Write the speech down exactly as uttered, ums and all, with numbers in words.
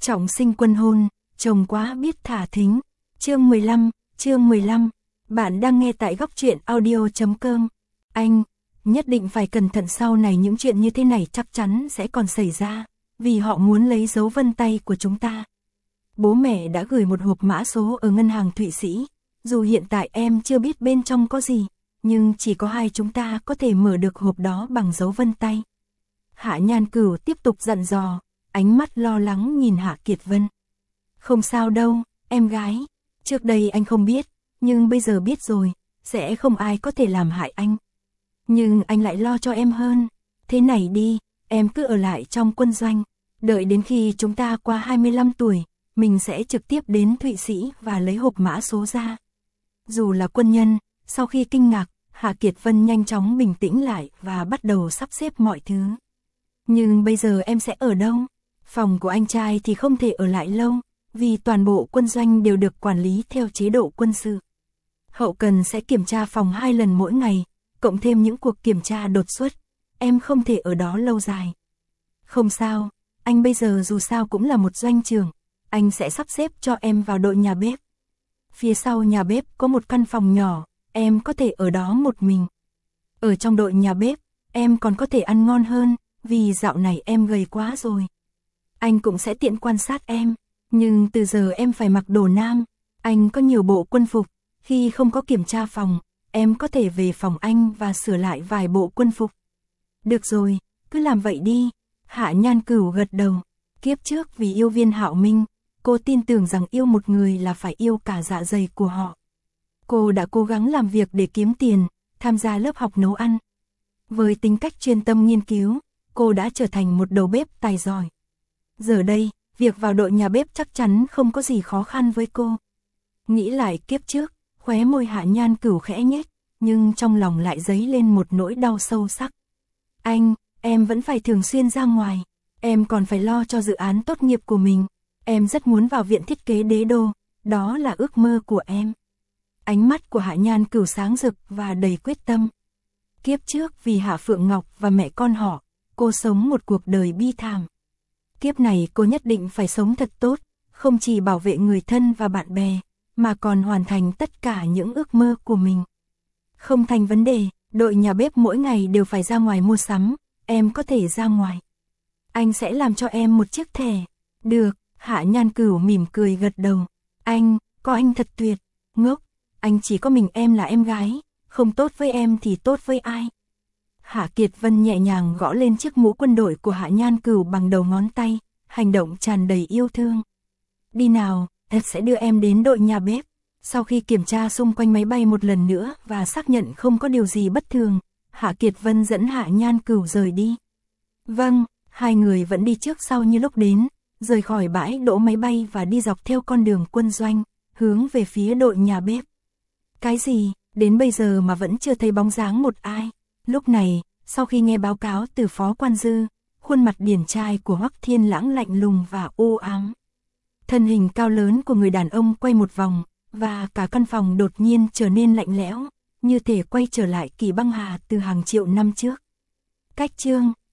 Trọng sinh quân hôn, chồng quá biết thả thính. Chương mười lăm, chương mười lăm. Bạn đang nghe tại góc truyện audio chấm com. Anh, nhất định phải cẩn thận, sau này những chuyện như thế này chắc chắn sẽ còn xảy ra, vì họ muốn lấy dấu vân tay của chúng ta. Bố mẹ đã gửi một hộp mã số ở ngân hàng Thụy Sĩ, dù hiện tại em chưa biết bên trong có gì, nhưng chỉ có hai chúng ta có thể mở được hộp đó bằng dấu vân tay. Hạ Nhan Cửu tiếp tục dặn dò, ánh mắt lo lắng nhìn Hạ Kiệt Vân. Không sao đâu, em gái, trước đây anh không biết, nhưng bây giờ biết rồi, sẽ không ai có thể làm hại anh. Nhưng anh lại lo cho em hơn, thế này đi, em cứ ở lại trong quân doanh, đợi đến khi chúng ta qua hai mươi lăm tuổi, mình sẽ trực tiếp đến Thụy Sĩ và lấy hộp mã số ra. Dù là quân nhân, sau khi kinh ngạc, Hạ Kiệt Vân nhanh chóng bình tĩnh lại và bắt đầu sắp xếp mọi thứ. Nhưng bây giờ em sẽ ở đâu? Phòng của anh trai thì không thể ở lại lâu, vì toàn bộ quân doanh đều được quản lý theo chế độ quân sự. Hậu cần sẽ kiểm tra phòng hai lần mỗi ngày, cộng thêm những cuộc kiểm tra đột xuất. Em không thể ở đó lâu dài. Không sao, anh bây giờ dù sao cũng là một doanh trưởng, anh sẽ sắp xếp cho em vào đội nhà bếp. Phía sau nhà bếp có một căn phòng nhỏ, em có thể ở đó một mình. Ở trong đội nhà bếp, em còn có thể ăn ngon hơn, vì dạo này em gầy quá rồi. Anh cũng sẽ tiện quan sát em, nhưng từ giờ em phải mặc đồ nam. Anh có nhiều bộ quân phục, khi không có kiểm tra phòng, em có thể về phòng anh và sửa lại vài bộ quân phục. Được rồi, cứ làm vậy đi. Hạ Nhan Cửu gật đầu. Kiếp trước vì yêu Viên Hạo Minh, cô tin tưởng rằng yêu một người là phải yêu cả dạ dày của họ. Cô đã cố gắng làm việc để kiếm tiền, tham gia lớp học nấu ăn. Với tính cách chuyên tâm nghiên cứu, cô đã trở thành một đầu bếp tài giỏi. Giờ đây, việc vào đội nhà bếp chắc chắn không có gì khó khăn với cô. Nghĩ lại kiếp trước, khóe môi Hạ Nhan Cửu khẽ nhếch, nhưng trong lòng lại dấy lên một nỗi đau sâu sắc. Anh, em vẫn phải thường xuyên ra ngoài, em còn phải lo cho dự án tốt nghiệp của mình. Em rất muốn vào viện thiết kế đế đô, đó là ước mơ của em. Ánh mắt của Hạ Nhan Cửu sáng rực và đầy quyết tâm. Kiếp trước vì Hạ Phượng Ngọc và mẹ con họ, cô sống một cuộc đời bi thảm. Kiếp này cô nhất định phải sống thật tốt, không chỉ bảo vệ người thân và bạn bè, mà còn hoàn thành tất cả những ước mơ của mình. Không thành vấn đề, đội nhà bếp mỗi ngày đều phải ra ngoài mua sắm, em có thể ra ngoài. Anh sẽ làm cho em một chiếc thẻ. Được, Hạ Nhan Cửu mỉm cười gật đầu. Anh, có anh thật tuyệt, ngốc, anh chỉ có mình em là em gái, không tốt với em thì tốt với ai. Hạ Kiệt Vân nhẹ nhàng gõ lên chiếc mũ quân đội của Hạ Nhan Cửu bằng đầu ngón tay, hành động tràn đầy yêu thương. Đi nào, em sẽ đưa em đến đội nhà bếp. Sau khi kiểm tra xung quanh máy bay một lần nữa và xác nhận không có điều gì bất thường, Hạ Kiệt Vân dẫn Hạ Nhan Cửu rời đi. Vâng, hai người vẫn đi trước sau như lúc đến, rời khỏi bãi đỗ máy bay và đi dọc theo con đường quân doanh, hướng về phía đội nhà bếp. Cái gì, đến bây giờ mà vẫn chưa thấy bóng dáng một ai. Lúc này, sau khi nghe báo cáo từ Phó Quan Dư, khuôn mặt điển trai của Hoắc Thiên Lãng lạnh lùng và u ám. Thân hình cao lớn của người đàn ông quay một vòng, và cả căn phòng đột nhiên trở nên lạnh lẽo, như thể quay trở lại Kỳ Băng Hà từ hàng triệu năm trước. Cách chương